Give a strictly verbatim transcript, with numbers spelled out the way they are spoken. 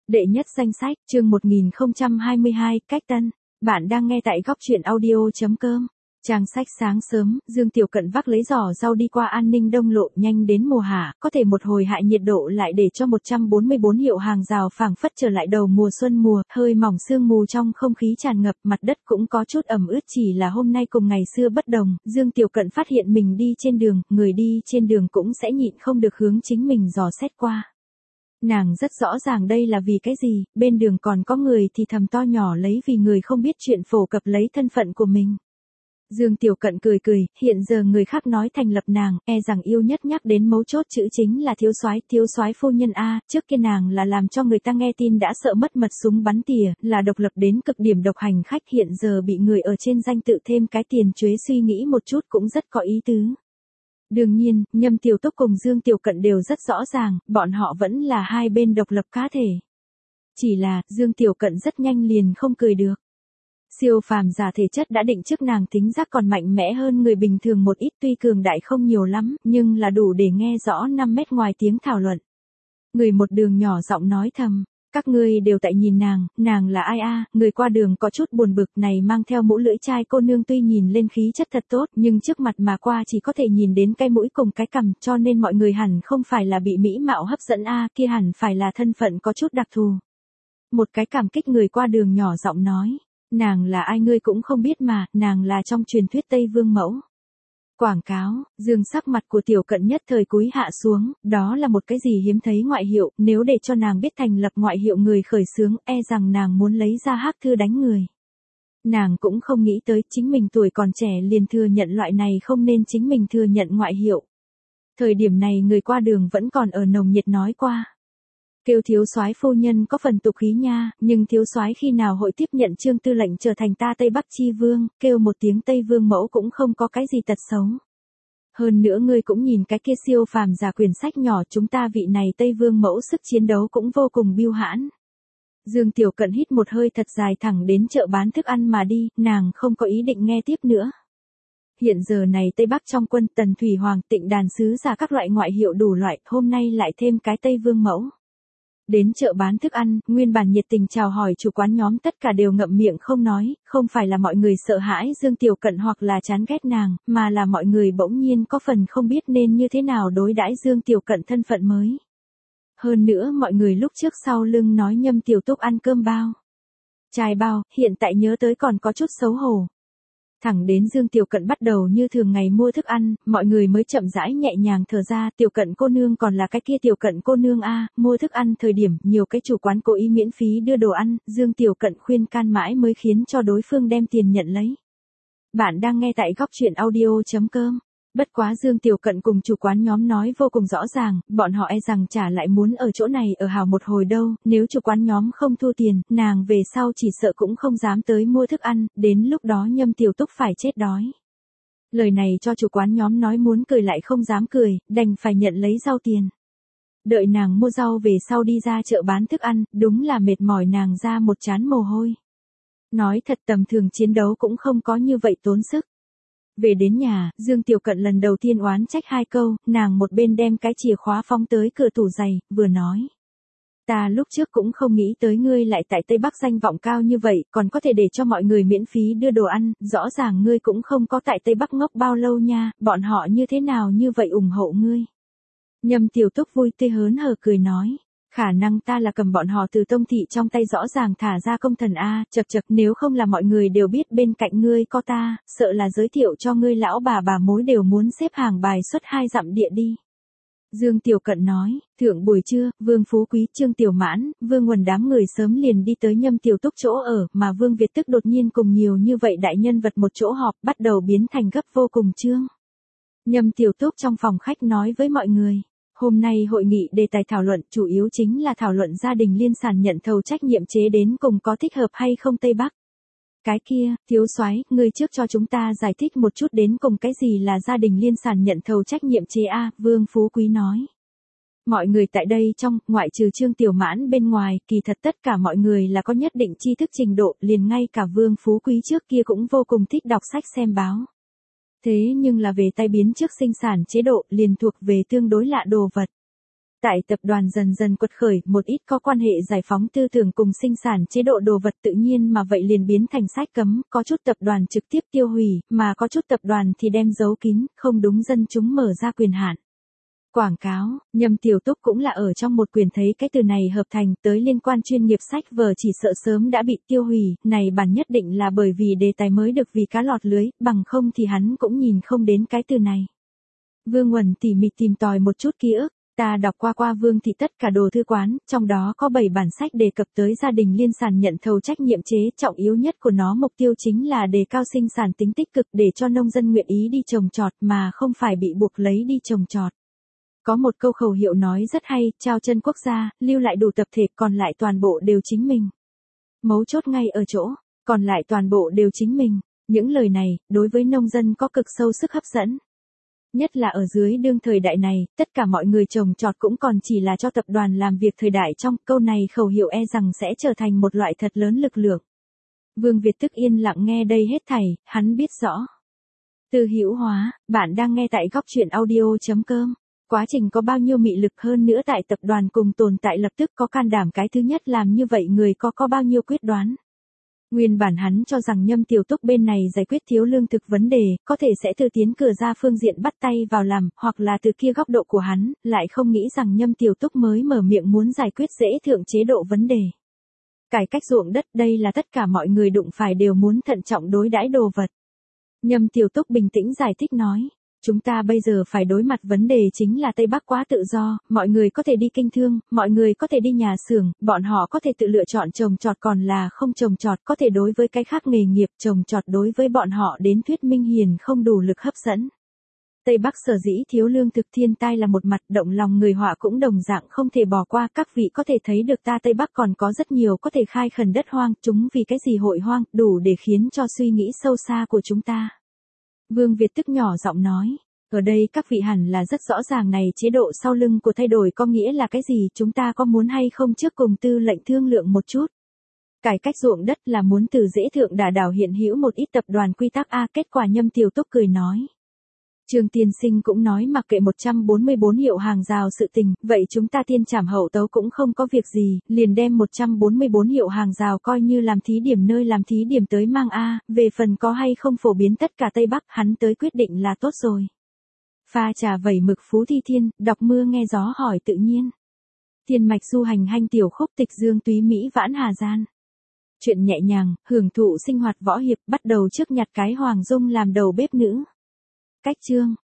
Đệ nhất danh sách, chương một nghìn không trăm hai mươi hai, cách tân. Bạn đang nghe tại góc truyện audio chấm com. Trang sách sáng sớm, Dương Tiểu Cận vác lấy giỏ rau đi qua An Ninh Đông lộ, nhanh đến mùa hạ, có thể một hồi hạ nhiệt độ lại để cho một trăm bốn mươi bốn hiệu hàng rào phảng phất trở lại đầu mùa xuân mùa, hơi mỏng sương mù trong không khí tràn ngập, mặt đất cũng có chút ẩm ướt, chỉ là hôm nay cùng ngày xưa bất đồng, Dương Tiểu Cận phát hiện mình đi trên đường, người đi trên đường cũng sẽ nhịn không được hướng chính mình dò xét qua. Nàng rất rõ ràng đây là vì cái gì, bên đường còn có người thì thầm to nhỏ lấy vì người không biết chuyện phổ cập lấy thân phận của mình. Dương Tiểu Cận cười cười, hiện giờ người khác nói thành lập nàng, e rằng yêu nhất nhắc đến mấu chốt chữ chính là thiếu soái, thiếu soái phu nhân a, trước kia nàng là làm cho người ta nghe tin đã sợ mất mật súng bắn tỉa, là độc lập đến cực điểm độc hành khách, hiện giờ bị người ở trên danh tự thêm cái tiền chuế, suy nghĩ một chút cũng rất có ý tứ. Đương nhiên, Nhâm Tiểu Túc cùng Dương Tiểu Cận đều rất rõ ràng, bọn họ vẫn là hai bên độc lập cá thể. Chỉ là, Dương Tiểu Cận rất nhanh liền không cười được. Siêu phàm giả thể chất đã định trước nàng tính giác còn mạnh mẽ hơn người bình thường một ít, tuy cường đại không nhiều lắm, nhưng là đủ để nghe rõ năm mét ngoài tiếng thảo luận. Người một đường nhỏ giọng nói thầm. Các ngươi đều tại nhìn nàng, nàng là ai a? Người qua đường có chút buồn bực, này mang theo mũ lưỡi chai cô nương tuy nhìn lên khí chất thật tốt, nhưng trước mặt mà qua chỉ có thể nhìn đến cái mũi cùng cái cằm, cho nên mọi người hẳn không phải là bị mỹ mạo hấp dẫn a, kia hẳn phải là thân phận có chút đặc thù. Một cái cảm kích người qua đường nhỏ giọng nói, nàng là ai ngươi cũng không biết mà, nàng là trong truyền thuyết Tây Vương mẫu. Quảng cáo, Dương sắc mặt của Tiểu Cận nhất thời cúi hạ xuống, đó là một cái gì hiếm thấy ngoại hiệu, nếu để cho nàng biết thành lập ngoại hiệu người khởi xướng, e rằng nàng muốn lấy ra hắc thư đánh người. Nàng cũng không nghĩ tới chính mình tuổi còn trẻ liền thừa nhận loại này không nên chính mình thừa nhận ngoại hiệu. Thời điểm này người qua đường vẫn còn ở nồng nhiệt nói qua. Kêu thiếu soái phu nhân có phần tục khí nha, nhưng thiếu soái khi nào hội tiếp nhận Trương Tư lệnh trở thành ta Tây Bắc chi vương, kêu một tiếng Tây Vương mẫu cũng không có cái gì tật xấu. Hơn nữa ngươi cũng nhìn cái kia siêu phàm giả quyển sách nhỏ, chúng ta vị này Tây Vương mẫu sức chiến đấu cũng vô cùng biêu hãn. Dương Tiểu Cận hít một hơi thật dài thẳng đến chợ bán thức ăn mà đi, nàng không có ý định nghe tiếp nữa. Hiện giờ này Tây Bắc trong quân Tần Thủy Hoàng, Tịnh Đàn sứ giả các loại ngoại hiệu đủ loại, hôm nay lại thêm cái Tây Vương mẫu. Đến chợ bán thức ăn, nguyên bản nhiệt tình chào hỏi chủ quán nhóm tất cả đều ngậm miệng không nói, không phải là mọi người sợ hãi Dương Tiểu Cận hoặc là chán ghét nàng, mà là mọi người bỗng nhiên có phần không biết nên như thế nào đối đãi Dương Tiểu Cận thân phận mới. Hơn nữa mọi người lúc trước sau lưng nói Nhâm Tiểu Túc ăn cơm bao, chài bao, hiện tại nhớ tới còn có chút xấu hổ. Thẳng đến Dương Tiểu Cận bắt đầu như thường ngày mua thức ăn, mọi người mới chậm rãi nhẹ nhàng thở ra, Tiểu Cận cô nương còn là cái kia Tiểu Cận cô nương a, mua thức ăn thời điểm, nhiều cái chủ quán cố ý miễn phí đưa đồ ăn, Dương Tiểu Cận khuyên can mãi mới khiến cho đối phương đem tiền nhận lấy. Bạn đang nghe tại góc truyện audio chấm com. Bất quá Dương Tiểu Cận cùng chủ quán nhóm nói vô cùng rõ ràng, bọn họ e rằng trả lại muốn ở chỗ này ở hào một hồi đâu, nếu chủ quán nhóm không thu tiền, nàng về sau chỉ sợ cũng không dám tới mua thức ăn, đến lúc đó Nhâm Tiểu Túc phải chết đói. Lời này cho chủ quán nhóm nói muốn cười lại không dám cười, đành phải nhận lấy rau tiền. Đợi nàng mua rau về sau đi ra chợ bán thức ăn, đúng là mệt mỏi nàng ra một trán mồ hôi. Nói thật tầm thường chiến đấu cũng không có như vậy tốn sức. Về đến nhà, Dương Tiểu Cận lần đầu tiên oán trách hai câu, nàng một bên đem cái chìa khóa phóng tới cửa tủ giày, vừa nói. Ta lúc trước cũng không nghĩ tới ngươi lại tại Tây Bắc danh vọng cao như vậy, còn có thể để cho mọi người miễn phí đưa đồ ăn, rõ ràng ngươi cũng không có tại Tây Bắc ngốc bao lâu nha, bọn họ như thế nào như vậy ủng hộ ngươi. Nhâm Tiểu Túc vui tươi hớn hở cười nói. Khả năng ta là cầm bọn họ từ Tông thị trong tay rõ ràng thả ra công thần a, chật chật, nếu không là mọi người đều biết bên cạnh ngươi có ta, sợ là giới thiệu cho ngươi lão bà bà mối đều muốn xếp hàng bài xuất hai dặm địa đi. Dương Tiểu Cận nói, thượng buổi trưa, Vương Phú Quý, Trương Tiểu Mãn, Vương Nguồn đám người sớm liền đi tới Nhâm Tiểu Túc chỗ ở, mà Vương Việt tức đột nhiên cùng nhiều như vậy đại nhân vật một chỗ họp, bắt đầu biến thành gấp vô cùng trương. Nhâm Tiểu Túc trong phòng khách nói với mọi người. Hôm nay hội nghị đề tài thảo luận chủ yếu chính là thảo luận gia đình liên sản nhận thầu trách nhiệm chế đến cùng có thích hợp hay không Tây Bắc. Cái kia, thiếu soái, ngươi trước cho chúng ta giải thích một chút đến cùng cái gì là gia đình liên sản nhận thầu trách nhiệm chế a, Vương Phú Quý nói. Mọi người tại đây trong, ngoại trừ Trương Tiểu Mãn bên ngoài, kỳ thật tất cả mọi người là có nhất định tri thức trình độ, liền ngay cả Vương Phú Quý trước kia cũng vô cùng thích đọc sách xem báo. Thế nhưng là về tay biến trước sinh sản chế độ liền thuộc về tương đối lạ đồ vật. Tại tập đoàn dần dần quật khởi, một ít có quan hệ giải phóng tư tưởng cùng sinh sản chế độ đồ vật tự nhiên mà vậy liền biến thành sách cấm, có chút tập đoàn trực tiếp tiêu hủy, mà có chút tập đoàn thì đem giấu kín, không đúng dân chúng mở ra quyền hạn. Quảng cáo, Nhâm Tiểu Túc cũng là ở trong một quyển thấy cái từ này hợp thành tới liên quan chuyên nghiệp sách vở chỉ sợ sớm đã bị tiêu hủy, này bản nhất định là bởi vì đề tài mới được vì cá lọt lưới, bằng không thì hắn cũng nhìn không đến cái từ này. Vương Uẩn tỉ mỉ tìm tòi một chút ký ức, ta đọc qua qua Vương thị tất cả đồ thư quán, trong đó có bảy bản sách đề cập tới gia đình liên sản nhận thầu trách nhiệm chế, trọng yếu nhất của nó mục tiêu chính là đề cao sinh sản tính tích cực để cho nông dân nguyện ý đi trồng trọt mà không phải bị buộc lấy đi trồng trọt. Có một câu khẩu hiệu nói rất hay, trao chân quốc gia, lưu lại đủ tập thể, còn lại toàn bộ đều chính mình. Mấu chốt ngay ở chỗ, còn lại toàn bộ đều chính mình. Những lời này, đối với nông dân có cực sâu sức hấp dẫn. Nhất là ở dưới đương thời đại này, tất cả mọi người trồng trọt cũng còn chỉ là cho tập đoàn làm việc thời đại trong, câu này khẩu hiệu e rằng sẽ trở thành một loại thật lớn lực lượng. Vương Việt tức yên lặng nghe đây hết thảy, hắn biết rõ. Từ Hữu Hóa, bạn đang nghe tại góc truyện audio chấm com. Quá trình có bao nhiêu mị lực hơn nữa tại tập đoàn cùng tồn tại lập tức có can đảm cái thứ nhất làm như vậy người có có bao nhiêu quyết đoán. Nguyên bản hắn cho rằng Nhâm Tiểu Túc bên này giải quyết thiếu lương thực vấn đề, có thể sẽ từ tiến cửa ra phương diện bắt tay vào làm, hoặc là từ kia góc độ của hắn, lại không nghĩ rằng Nhâm Tiểu Túc mới mở miệng muốn giải quyết dễ thượng chế độ vấn đề. Cải cách ruộng đất đây là tất cả mọi người đụng phải đều muốn thận trọng đối đãi đồ vật. Nhâm Tiểu Túc bình tĩnh giải thích nói. Chúng ta bây giờ phải đối mặt vấn đề chính là Tây Bắc quá tự do, mọi người có thể đi kinh thương, mọi người có thể đi nhà xưởng, bọn họ có thể tự lựa chọn trồng trọt còn là không trồng trọt, có thể đối với cái khác nghề nghiệp trồng trọt đối với bọn họ đến thuyết minh hiền không đủ lực hấp dẫn. Tây Bắc sở dĩ thiếu lương thực thiên tai là một mặt, động lòng người họa cũng đồng dạng không thể bỏ qua, các vị có thể thấy được ta Tây Bắc còn có rất nhiều có thể khai khẩn đất hoang, chúng vì cái gì hội hoang, đủ để khiến cho suy nghĩ sâu xa của chúng ta. Vương Việt tức nhỏ giọng nói, ở đây các vị hẳn là rất rõ ràng này chế độ sau lưng của thay đổi có nghĩa là cái gì, chúng ta có muốn hay không trước cùng tư lệnh thương lượng một chút. Cải cách ruộng đất là muốn từ dễ thượng đả đảo hiện hữu một ít tập đoàn quy tắc A, kết quả Nhâm Tiểu Túc cười nói. Trương tiên sinh cũng nói mặc kệ một trăm bốn mươi bốn hiệu hàng rào sự tình, vậy chúng ta tiên trảm hậu tấu cũng không có việc gì, liền đem một trăm bốn mươi bốn hiệu hàng rào coi như làm thí điểm nơi làm thí điểm tới mang A, về phần có hay không phổ biến tất cả Tây Bắc hắn tới quyết định là tốt rồi. Pha trà vẩy mực Phú Thi Thiên, đọc mưa nghe gió hỏi tự nhiên. Thiên mạch du hành hanh tiểu khúc tịch dương túy Mỹ vãn Hà Gian. Chuyện nhẹ nhàng, hưởng thụ sinh hoạt võ hiệp bắt đầu trước nhặt cái Hoàng Dung làm đầu bếp nữ. Cách chương.